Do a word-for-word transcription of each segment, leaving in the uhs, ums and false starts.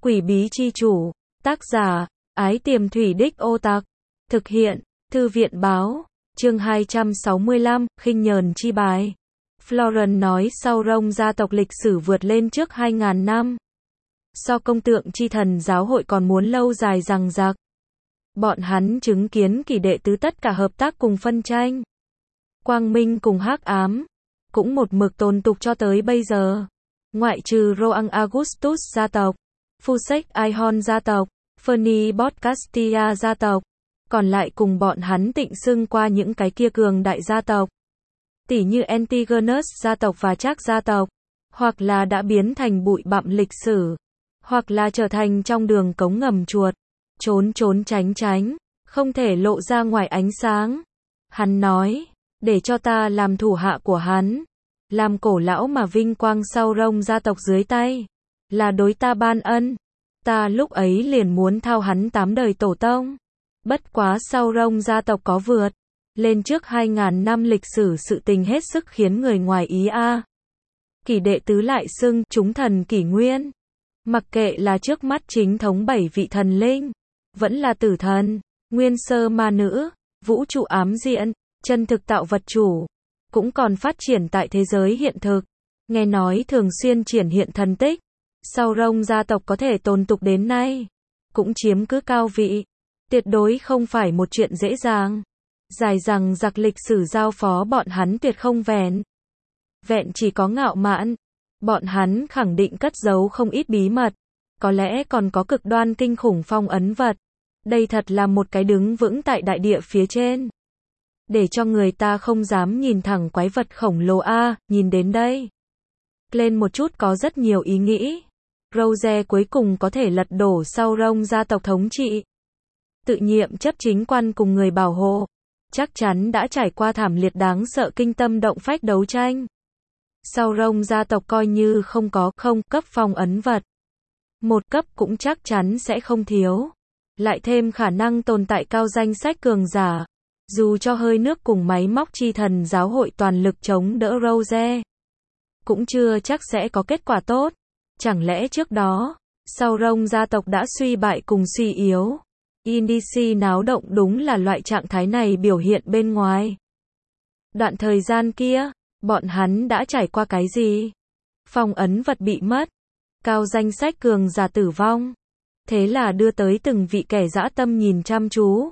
Quỷ bí chi chủ. Tác giả, Ái Tiềm Thủy Đích Ô Tặc. Thực hiện, Thư viện báo. Chương hai trăm sáu mươi lăm, khinh nhờn chi bài. Florence nói sau Rome gia tộc lịch sử vượt lên trước hai nghìn năm. So công tượng chi thần giáo hội còn muốn lâu dài rằng rạc. Bọn hắn chứng kiến kỷ đệ tứ tất cả hợp tác cùng phân tranh. Quang minh cùng hắc ám. Cũng một mực tồn tục cho tới bây giờ. Ngoại trừ Roang Augustus gia tộc, Fusec Ihon gia tộc, Fernibot Castilla gia tộc. Còn lại cùng bọn hắn tịnh xưng qua những cái kia cường đại gia tộc. Tỉ như Antigonus gia tộc và Trác gia tộc. Hoặc là đã biến thành bụi bặm lịch sử. Hoặc là trở thành trong đường cống ngầm chuột. Trốn trốn tránh tránh. Không thể lộ ra ngoài ánh sáng. Hắn nói, để cho ta làm thủ hạ của hắn. Làm cổ lão mà vinh quang sau Rome gia tộc dưới tay. Là đối ta ban ân. Ta lúc ấy liền muốn thao hắn tám đời tổ tông. Bất quá sau Rome gia tộc có vượt lên trước hai nghìn năm lịch sử sự tình hết sức khiến người ngoài ý a. Kỷ đệ tứ lại xưng chúng thần kỷ nguyên. Mặc kệ là trước mắt chính thống bảy vị thần linh, vẫn là tử thần, nguyên sơ ma nữ, vũ trụ ám diện, chân thực tạo vật chủ, cũng còn phát triển tại thế giới hiện thực. Nghe nói thường xuyên triển hiện thần tích. Sau Rome gia tộc có thể tồn tục đến nay, cũng chiếm cứ cao vị. Tuyệt đối không phải một chuyện dễ dàng. Dài rằng giặc lịch sử giao phó bọn hắn tuyệt không vẹn. Vẹn chỉ có ngạo mạn. Bọn hắn khẳng định cất giấu không ít bí mật. Có lẽ còn có cực đoan kinh khủng phong ấn vật. Đây thật là một cái đứng vững tại đại địa phía trên. Để cho người ta không dám nhìn thẳng quái vật khổng lồ a, nhìn đến đây. Lên một chút có rất nhiều ý nghĩ. Rose cuối cùng có thể lật đổ sau Rome gia tộc thống trị. Tự nhiệm chấp chính quan cùng người bảo hộ. Chắc chắn đã trải qua thảm liệt đáng sợ kinh tâm động phách đấu tranh. Sau Rome gia tộc coi như không có không cấp phong ấn vật. Một cấp cũng chắc chắn sẽ không thiếu. Lại thêm khả năng tồn tại cao danh sách cường giả. Dù cho hơi nước cùng máy móc chi thần giáo hội toàn lực chống đỡ Rose, cũng chưa chắc sẽ có kết quả tốt. Chẳng lẽ trước đó, sau Rome gia tộc đã suy bại cùng suy yếu. Indici náo động đúng là loại trạng thái này biểu hiện bên ngoài. Đoạn thời gian kia, bọn hắn đã trải qua cái gì? Phong ấn vật bị mất. Cao danh sách cường giả tử vong. Thế là đưa tới từng vị kẻ dã tâm nhìn chăm chú.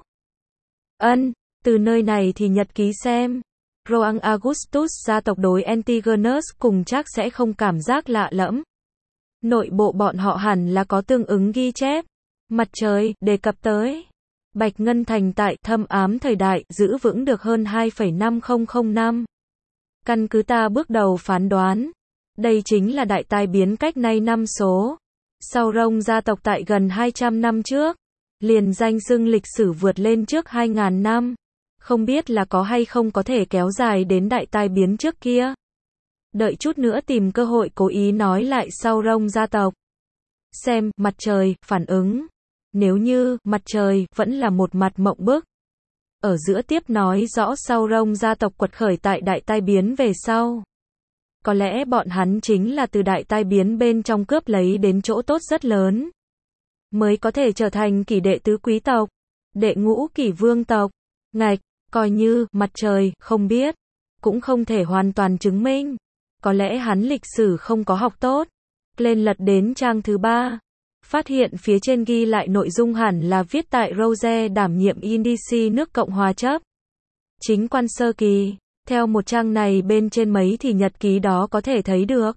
Ân, từ nơi này thì nhật ký xem. Roang Augustus gia tộc đối Antigonus cùng chắc sẽ không cảm giác lạ lẫm. Nội bộ bọn họ hẳn là có tương ứng ghi chép. Mặt trời, đề cập tới. Bạch Ngân Thành tại thâm ám thời đại, giữ vững được hơn hai phẩy năm không năm. Căn cứ ta bước đầu phán đoán. Đây chính là đại tai biến cách nay năm số. Sau Rome gia tộc tại gần hai trăm năm trước. Liền danh xưng lịch sử vượt lên trước hai nghìn năm. Không biết là có hay không có thể kéo dài đến đại tai biến trước kia. Đợi chút nữa tìm cơ hội cố ý nói lại sau Rome gia tộc. Xem, mặt trời, phản ứng. Nếu như, mặt trời, vẫn là một mặt mộng bức. Ở giữa tiếp nói rõ sau Rome gia tộc quật khởi tại đại tai biến về sau. Có lẽ bọn hắn chính là từ đại tai biến bên trong cướp lấy đến chỗ tốt rất lớn. Mới có thể trở thành kỷ đệ tứ quý tộc. Đệ ngũ kỷ vương tộc. Ngạch, coi như, mặt trời, không biết. Cũng không thể hoàn toàn chứng minh. Có lẽ hắn lịch sử không có học tốt. Lên lật đến trang thứ ba. Phát hiện phía trên ghi lại nội dung hẳn là viết tại Rose đảm nhiệm Indici nước Cộng hòa chấp. Chính quan sơ kỳ. Theo một trang này bên trên mấy thì nhật ký đó có thể thấy được.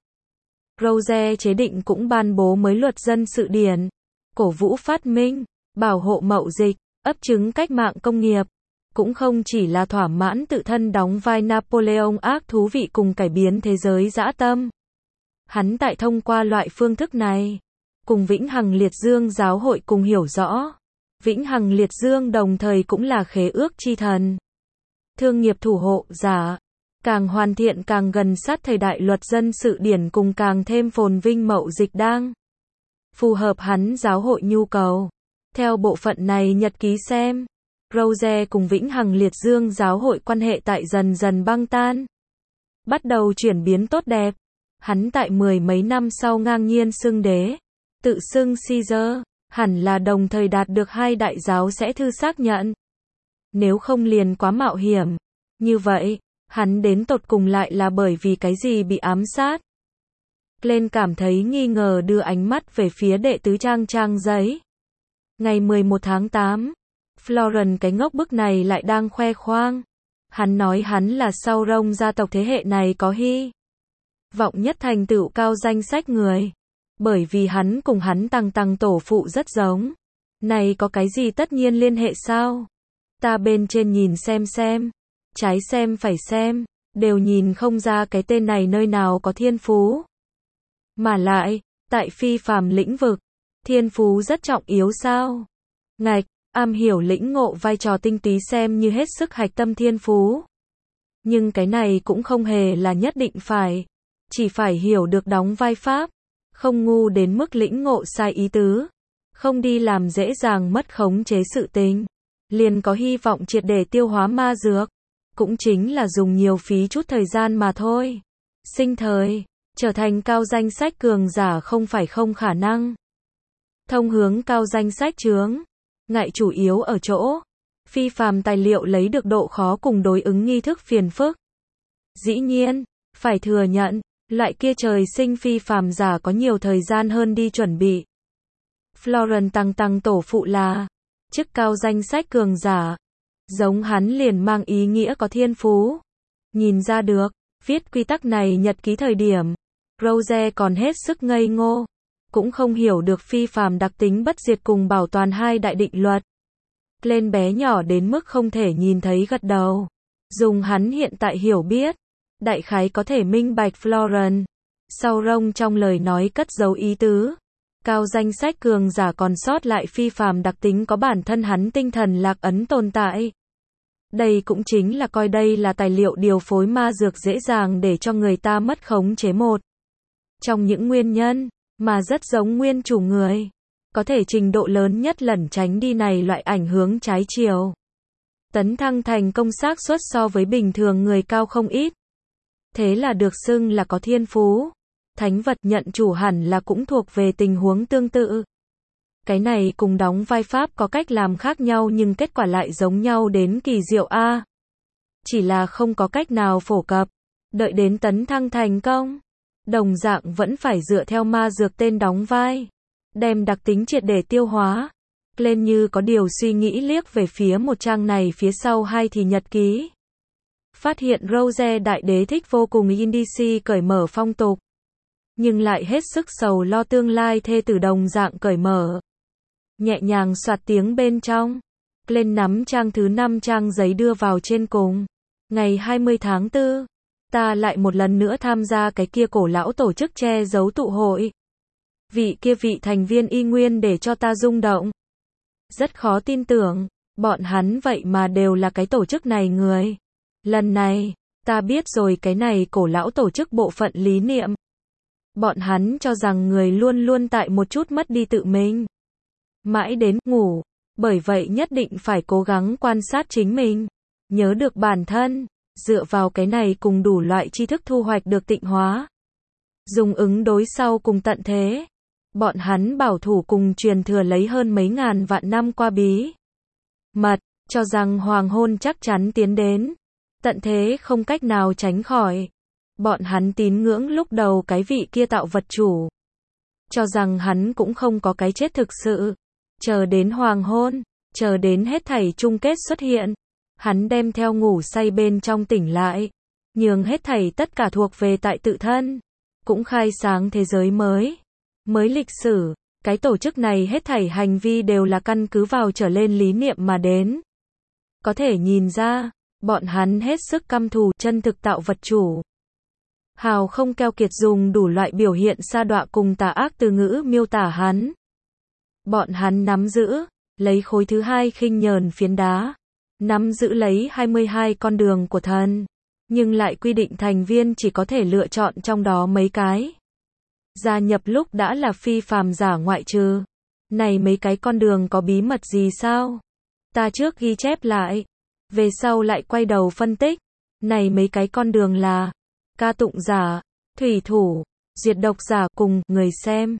Rose chế định cũng ban bố mới luật dân sự điển. Cổ vũ phát minh, bảo hộ mậu dịch, ấp trứng cách mạng công nghiệp. Cũng không chỉ là thỏa mãn tự thân đóng vai Napoleon ác thú vị cùng cải biến thế giới dã tâm. Hắn tại thông qua loại phương thức này, cùng Vĩnh Hằng Liệt Dương giáo hội cùng hiểu rõ. Vĩnh Hằng Liệt Dương đồng thời cũng là khế ước chi thần. Thương nghiệp thủ hộ giả. Càng hoàn thiện càng gần sát thời đại luật dân sự điển cùng càng thêm phồn vinh mậu dịch đang. Phù hợp hắn giáo hội nhu cầu. Theo bộ phận này nhật ký xem. Rose cùng Vĩnh Hằng Liệt Dương giáo hội quan hệ tại dần dần băng tan. Bắt đầu chuyển biến tốt đẹp. Hắn tại mười mấy năm sau ngang nhiên xưng đế. tự xưng Caesar, hẳn là đồng thời đạt được hai đại giáo sẽ thư xác nhận. Nếu không liền quá mạo hiểm. Như vậy, hắn đến tột cùng lại là bởi vì cái gì bị ám sát? Glenn cảm thấy nghi ngờ đưa ánh mắt về phía đệ tứ trang trang giấy. Ngày mười một tháng tám, Florence cái ngốc bức này lại đang khoe khoang. Hắn nói hắn là sau rông gia tộc thế hệ này có hy vọng nhất thành tựu cao danh sách người. Bởi vì hắn cùng hắn tăng tăng tổ phụ rất giống. Này có cái gì tất nhiên liên hệ sao? Ta bên trên nhìn xem xem. Trái xem phải xem. Đều nhìn không ra cái tên này nơi nào có thiên phú. Mà lại, tại phi phàm lĩnh vực, thiên phú rất trọng yếu sao? Ngạch, am hiểu lĩnh ngộ vai trò tinh túy xem như hết sức hạch tâm thiên phú. Nhưng cái này cũng không hề là nhất định phải. Chỉ phải hiểu được đóng vai pháp. Không ngu đến mức lĩnh ngộ sai ý tứ. Không đi làm dễ dàng mất khống chế sự tình. Liền có hy vọng triệt để tiêu hóa ma dược. Cũng chính là dùng nhiều phí chút thời gian mà thôi. Sinh thời, trở thành cao danh sách cường giả không phải không khả năng. Thông hướng cao danh sách chướng. Ngại chủ yếu ở chỗ. Phi phàm tài liệu lấy được độ khó cùng đối ứng nghi thức phiền phức. Dĩ nhiên, phải thừa nhận, loại kia trời sinh phi phàm giả có nhiều thời gian hơn đi chuẩn bị. Florence tăng tăng tổ phụ là chức cao danh sách cường giả. Giống hắn liền mang ý nghĩa có thiên phú. Nhìn ra được, viết quy tắc này nhật ký thời điểm, Rose còn hết sức ngây ngô. Cũng không hiểu được phi phàm đặc tính bất diệt cùng bảo toàn hai đại định luật. Lên bé nhỏ đến mức không thể nhìn thấy gật đầu. Dùng hắn hiện tại hiểu biết. Đại khái có thể minh bạch Florence. Sau rông trong lời nói cất giấu ý tứ. Cao danh sách cường giả còn sót lại phi phàm đặc tính có bản thân hắn tinh thần lạc ấn tồn tại. Đây cũng chính là coi đây là tài liệu điều phối ma dược dễ dàng để cho người ta mất khống chế một. Trong những nguyên nhân, mà rất giống nguyên chủ người. Có thể trình độ lớn nhất lẩn tránh đi này loại ảnh hưởng trái chiều. Tấn thăng thành công xác suất so với bình thường người cao không ít. Thế là được xưng là có thiên phú. Thánh vật nhận chủ hẳn là cũng thuộc về tình huống tương tự. Cái này cùng đóng vai pháp có cách làm khác nhau nhưng kết quả lại giống nhau đến kỳ diệu a. Chỉ là không có cách nào phổ cập. Đợi đến tấn thăng thành công. Đồng dạng vẫn phải dựa theo ma dược tên đóng vai. Đem đặc tính triệt để tiêu hóa. Lên như có điều suy nghĩ liếc về phía một trang này phía sau hai thì nhật ký. Phát hiện Rose đại đế thích vô cùng Indici cởi mở phong tục. Nhưng lại hết sức sầu lo tương lai thê tử đồng dạng cởi mở. Nhẹ nhàng soạt tiếng bên trong. Lên nắm trang thứ năm trang giấy đưa vào trên cùng. Ngày hai mươi tháng tư. Ta lại một lần nữa tham gia cái kia cổ lão tổ chức che giấu tụ hội. Vị kia vị thành viên y nguyên để cho ta rung động. Rất khó tin tưởng, bọn hắn vậy mà đều là cái tổ chức này người. Lần này, ta biết rồi cái này cổ lão tổ chức bộ phận lý niệm. Bọn hắn cho rằng người luôn luôn tại một chút mất đi tự mình. Mãi đến ngủ, bởi vậy nhất định phải cố gắng quan sát chính mình. Nhớ được bản thân, dựa vào cái này cùng đủ loại tri thức thu hoạch được tịnh hóa. Dùng ứng đối sau cùng tận thế. Bọn hắn bảo thủ cùng truyền thừa lấy hơn mấy ngàn vạn năm qua bí mật, cho rằng hoàng hôn chắc chắn tiến đến. Tận thế không cách nào tránh khỏi. Bọn hắn tín ngưỡng lúc đầu cái vị kia tạo vật chủ. Cho rằng hắn cũng không có cái chết thực sự. Chờ đến hoàng hôn, chờ đến hết thảy chung kết xuất hiện. Hắn đem theo ngủ say bên trong tỉnh lại. Nhường hết thảy tất cả thuộc về tại tự thân. Cũng khai sáng thế giới mới. Mới lịch sử, cái tổ chức này hết thảy hành vi đều là căn cứ vào trở lên lý niệm mà đến. Có thể nhìn ra, bọn hắn hết sức căm thù chân thực tạo vật chủ. Hào không keo kiệt dùng đủ loại biểu hiện sa đọa cùng tà ác từ ngữ miêu tả hắn. Bọn hắn nắm giữ, lấy khối thứ hai khinh nhờn phiến đá. Nắm giữ lấy hai mươi hai con đường của thần. Nhưng lại quy định thành viên chỉ có thể lựa chọn trong đó mấy cái. Gia nhập lúc đã là phi phàm giả ngoại trừ. Này mấy cái con đường có bí mật gì sao? Ta trước ghi chép lại. Về sau lại quay đầu phân tích. Này mấy cái con đường là ca tụng giả, thủy thủ, diệt độc giả cùng người xem.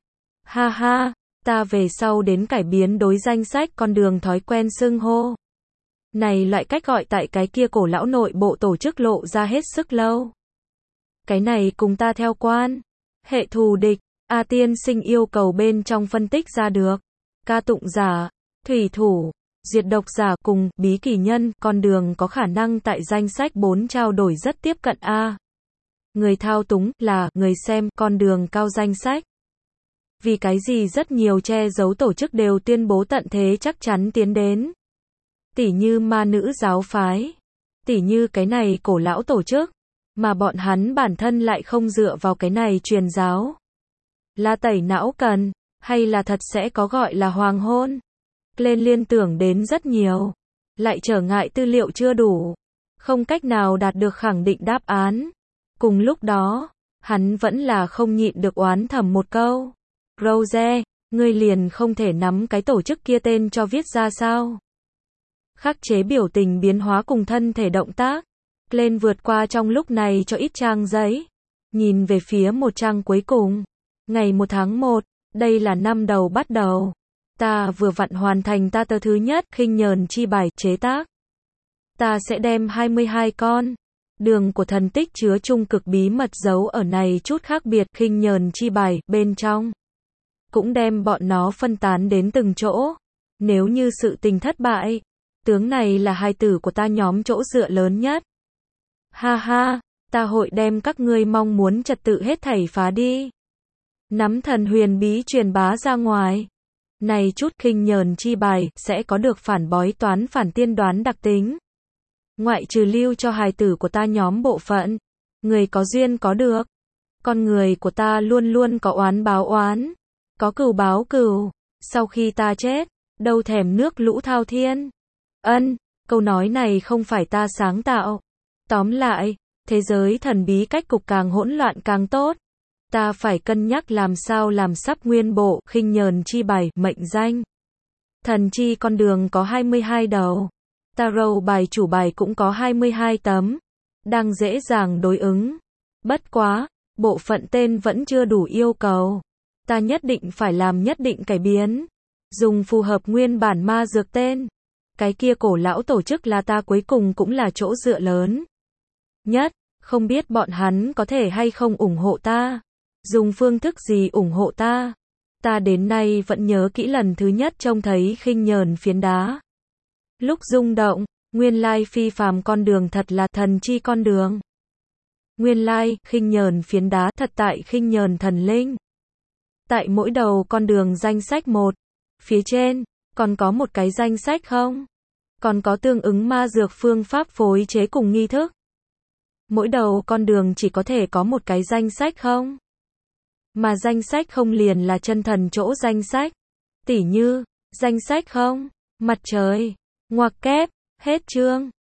Ha ha, ta về sau đến cải biến đối danh sách con đường thói quen xưng hô. Này loại cách gọi tại cái kia cổ lão nội bộ tổ chức lộ ra hết sức lâu. Cái này cùng ta theo quan. Hệ thù địch, A tiên sinh yêu cầu bên trong phân tích ra được. Ca tụng giả, thủy thủ, diệt độc giả cùng bí kỳ nhân, con đường có khả năng tại danh sách bốn trao đổi rất tiếp cận A. Người thao túng là người xem con đường cao danh sách. Vì cái gì rất nhiều che giấu tổ chức đều tuyên bố tận thế chắc chắn tiến đến. Tỉ như ma nữ giáo phái. Tỉ như cái này cổ lão tổ chức. Mà bọn hắn bản thân lại không dựa vào cái này truyền giáo. Là tẩy não cần, hay là thật sẽ có gọi là hoàng hôn. Lên liên tưởng đến rất nhiều. Lại trở ngại tư liệu chưa đủ. Không cách nào đạt được khẳng định đáp án. Cùng lúc đó, hắn vẫn là không nhịn được oán thầm một câu. Rose, ngươi liền không thể nắm cái tổ chức kia tên cho viết ra sao? Khắc chế biểu tình biến hóa cùng thân thể động tác. Lên vượt qua trong lúc này cho ít trang giấy. Nhìn về phía một trang cuối cùng. Ngày một tháng một, đây là năm đầu bắt đầu. Ta vừa vặn hoàn thành ta tờ thứ nhất khinh nhờn chi bài chế tác. Ta sẽ đem hai mươi hai con. Đường của thần tích chứa trung cực bí mật giấu ở này chút khác biệt khinh nhờn chi bài bên trong. Cũng đem bọn nó phân tán đến từng chỗ. Nếu như sự tình thất bại, tướng này là hài tử của ta nhóm chỗ dựa lớn nhất. Ha ha, ta hội đem các ngươi mong muốn trật tự hết thảy phá đi. Nắm thần huyền bí truyền bá ra ngoài. Này chút khinh nhờn chi bài sẽ có được phản bói toán phản tiên đoán đặc tính. Ngoại trừ lưu cho hài tử của ta nhóm bộ phận. Người có duyên có được. Con người của ta luôn luôn có oán báo oán. Có cừu báo cừu. Sau khi ta chết, đâu thèm nước lũ thao thiên. Ân, câu nói này không phải ta sáng tạo. Tóm lại, thế giới thần bí cách cục càng hỗn loạn càng tốt. Ta phải cân nhắc làm sao làm sắp nguyên bộ khinh nhờn chi bài mệnh danh. Thần chi con đường có hai mươi hai đầu. Tarot bài chủ bài cũng có hai mươi hai tấm. Đang dễ dàng đối ứng. Bất quá, bộ phận tên vẫn chưa đủ yêu cầu. Ta nhất định phải làm nhất định cải biến. Dùng phù hợp nguyên bản ma dược tên. Cái kia cổ lão tổ chức là ta cuối cùng cũng là chỗ dựa lớn nhất. Không biết bọn hắn có thể hay không ủng hộ ta. Dùng phương thức gì ủng hộ ta. Ta đến nay vẫn nhớ kỹ lần thứ nhất trông thấy khinh nhờn phiến đá. Lúc rung động, nguyên lai phi phàm con đường thật là thần chi con đường. Nguyên lai, khinh nhờn phiến đá thật tại khinh nhờn thần linh. Tại mỗi đầu con đường danh sách một. Phía trên, còn có một cái danh sách không? Còn có tương ứng ma dược phương pháp phối chế cùng nghi thức. Mỗi đầu con đường chỉ có thể có một cái danh sách không? Mà danh sách không liền là chân thần chỗ danh sách. Tỉ như, danh sách không? Mặt trời. Ngoặc kép. Hết chương.